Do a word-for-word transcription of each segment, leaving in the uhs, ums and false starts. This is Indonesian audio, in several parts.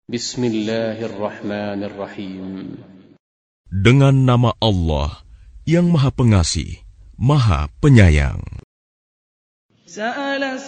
Bismillahirrahmanirrahim. Dengan nama Allah yang Maha Pengasih, Maha Penyayang. Sa'ala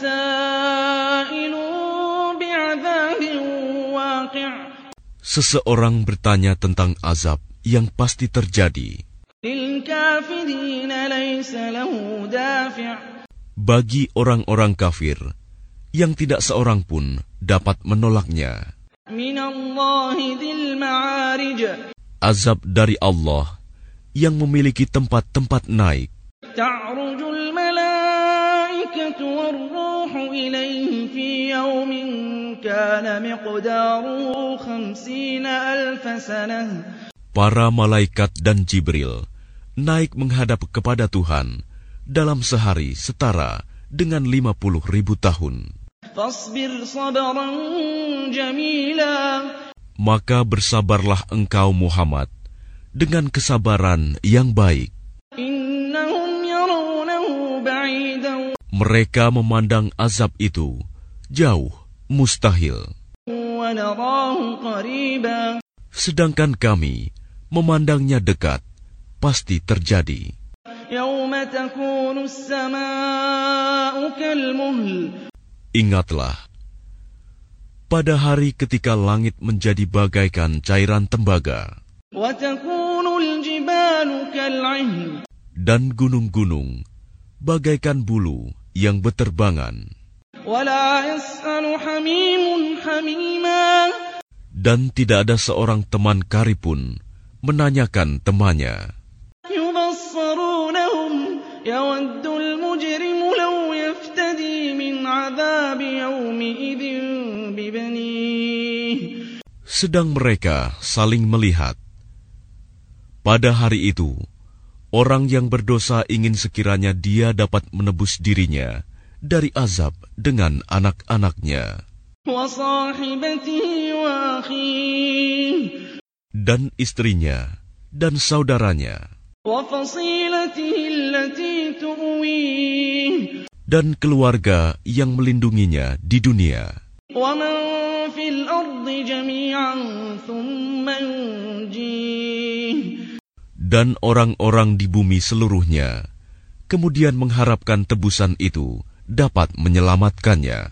sa'ilun bi'adzabin waqi'. Seseorang bertanya tentang azab yang pasti terjadi. Lil kafirina laysa lahu dafi'. Bagi orang-orang kafir yang tidak seorang pun dapat menolaknya. Minallahi dzil ma'arij. Azab dari Allah yang memiliki tempat-tempat naik. Ta'rujul malaikatu war-ruhu ilaihi fi yawmin kana miqdaruhu khamsina alf sanah. Para malaikat dan Jibril naik menghadap kepada Tuhan dalam sehari setara dengan lima puluh ribu tahun. Fasbir sabran jamila. Maka bersabarlah engkau Muhammad dengan kesabaran yang baik. Innahum yarawnahu ba'idan. Mereka memandang azab itu jauh, mustahil. Wa narahu qariba. Sedangkan kami memandangnya dekat, pasti terjadi. Yawma takunu as-samaa'u kalmuhl. Ingatlah, pada hari ketika langit menjadi bagaikan cairan tembaga, dan gunung-gunung bagaikan bulu yang beterbangan, dan tidak ada seorang teman karib pun menanyakan temannya. Sedang mereka saling melihat. Pada hari itu, orang yang berdosa ingin sekiranya dia dapat menebus dirinya dari azab dengan anak-anaknya dan istrinya dan saudaranya dan keluarga yang melindunginya di dunia. Dan orang-orang di bumi seluruhnya kemudian mengharapkan tebusan itu dapat menyelamatkannya.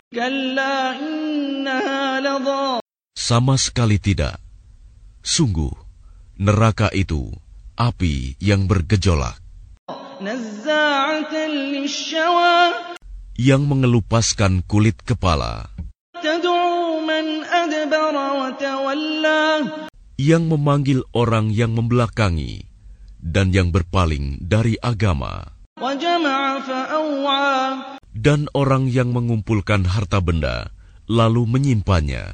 Sama sekali tidak. Sungguh, neraka itu api yang bergejolak, yang mengelupaskan kulit kepala, yang memanggil orang yang membelakangi dan yang berpaling dari agama, dan orang yang mengumpulkan harta benda lalu menyimpannya.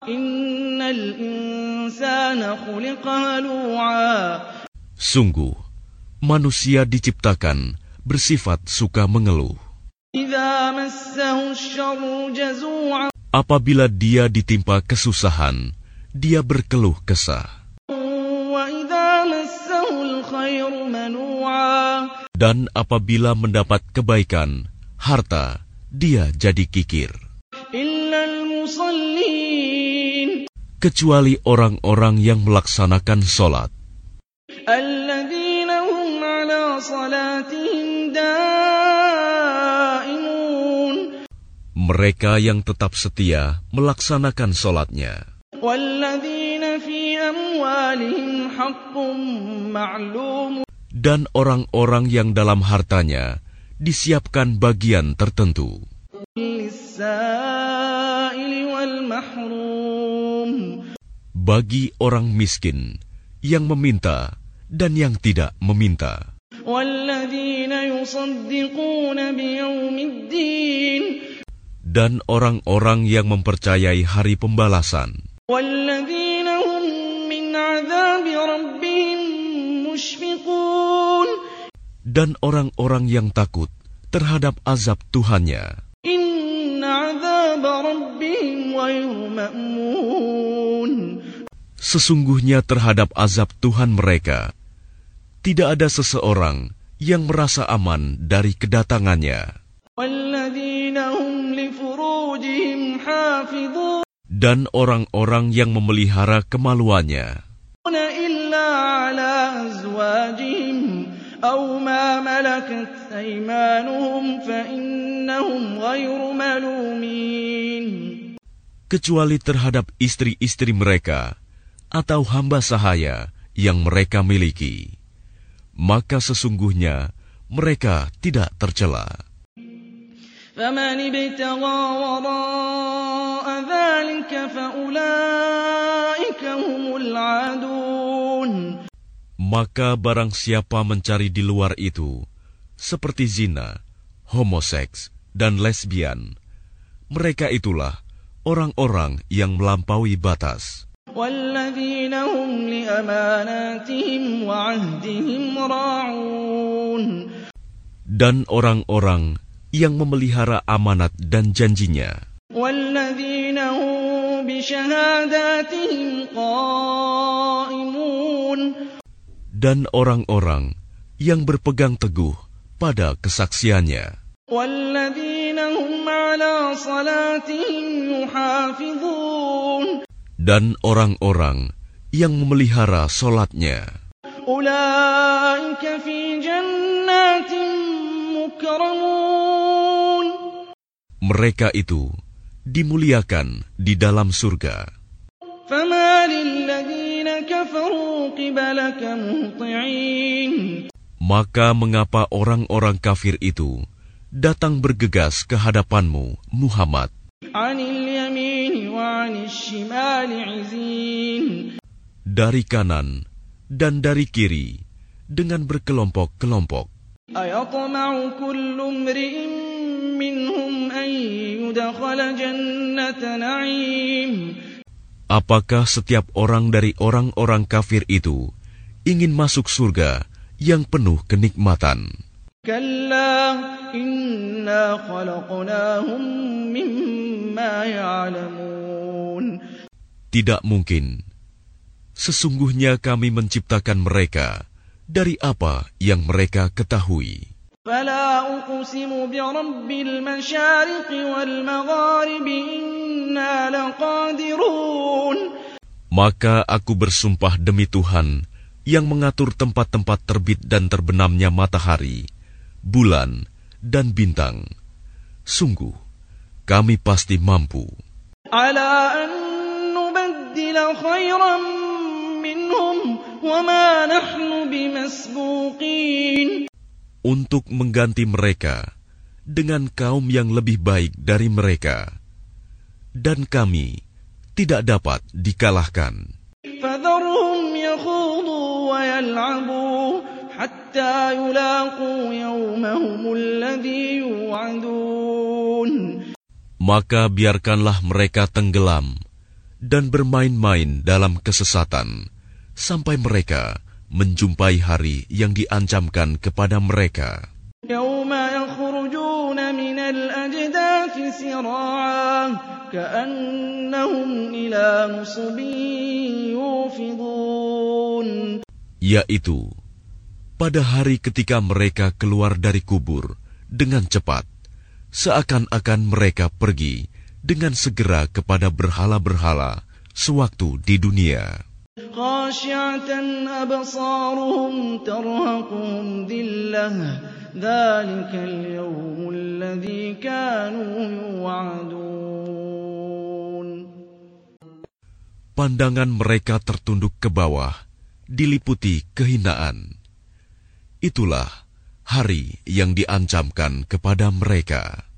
Sungguh, manusia diciptakan bersifat suka mengeluh. Apabila dia ditimpa kesusahan, dia berkeluh kesah. Dan apabila mendapat kebaikan, harta, dia jadi kikir. Kecuali orang-orang yang melaksanakan sholat. Mereka yang tetap setia melaksanakan sholatnya. Dan orang-orang yang dalam hartanya disiapkan bagian tertentu. Bagi orang miskin yang meminta dan yang tidak meminta. Dan orang-orang yang mempercayai hari pembalasan. Dan orang-orang yang takut terhadap azab Tuhannya. Sesungguhnya terhadap azab Tuhan mereka, tidak ada seseorang yang merasa aman dari kedatangannya. Dan orang-orang yang memelihara kemaluannya, إلا على أزواجهم أو ما ملكت أيمانهم فإنهم غير ملومين. kecuali terhadap istri-istri mereka atau hamba sahaya yang mereka miliki, maka sesungguhnya mereka tidak tercela. فمن ابتغى وراء ذلك فأولئك هم العادون. Maka barang siapa mencari di luar itu, seperti zina, homoseks, dan lesbian, mereka itulah orang-orang yang melampaui batas. والذين هم لأماناتهم وعهدهم راعون. Dan orang-orang yang memelihara amanat dan janjinya. والذين هم بشهاداتهم قائمون. Dan orang-orang yang berpegang teguh pada kesaksiannya. والذين هم على صلاتهم يحافظون. Dan orang-orang yang memelihara solatnya. أولئك في جنات مكرمون. Mereka itu dimuliakan di dalam surga. فما للذين كفروا قبلك مهطعين. Maka mengapa orang-orang kafir itu datang bergegas ke hadapanmu, Muhammad? عن اليمين وعن الشمال عزين. Dari kanan dan dari kiri dengan berkelompok-kelompok. أيطمع كل امرئ منهم أن يدخل جنة نعيم. Apakah setiap orang dari orang-orang kafir itu ingin masuk surga yang penuh kenikmatan? كلا إنا خلقناهم مما يعلمون. Tidak mungkin. Sesungguhnya kami menciptakan mereka dari apa yang mereka ketahui. فلا أقسم برب المشارق والمغارب إنا لقادرون. Maka aku bersumpah demi Tuhan yang mengatur tempat-tempat terbit dan terbenamnya matahari, bulan, dan bintang. Sungguh, kami pasti mampu. على أن نبدل خيرا منهم وما نحن بمسبوقين. Untuk mengganti mereka dengan kaum yang lebih baik dari mereka. Dan kami tidak dapat dikalahkan. فذرهم يخوضوا ويلعبوا حتى يلاقوا يومهم الذي يوعدون. Maka biarkanlah mereka tenggelam dan bermain-main dalam kesesatan sampai mereka menjumpai hari yang diancamkan kepada mereka. يوم يخرجون من الأجداث سراعا كأنهم إلى نصب يوفضون. Yaitu pada hari ketika mereka keluar dari kubur dengan cepat, seakan-akan mereka pergi dengan segera kepada berhala-berhala sewaktu di dunia. خاشعة أبصارهم ترهقهم ذلة ذلك اليوم الذي كانوا يوعدون. Pandangan mereka tertunduk ke bawah, diliputi kehinaan. Itulah hari yang diancamkan kepada mereka.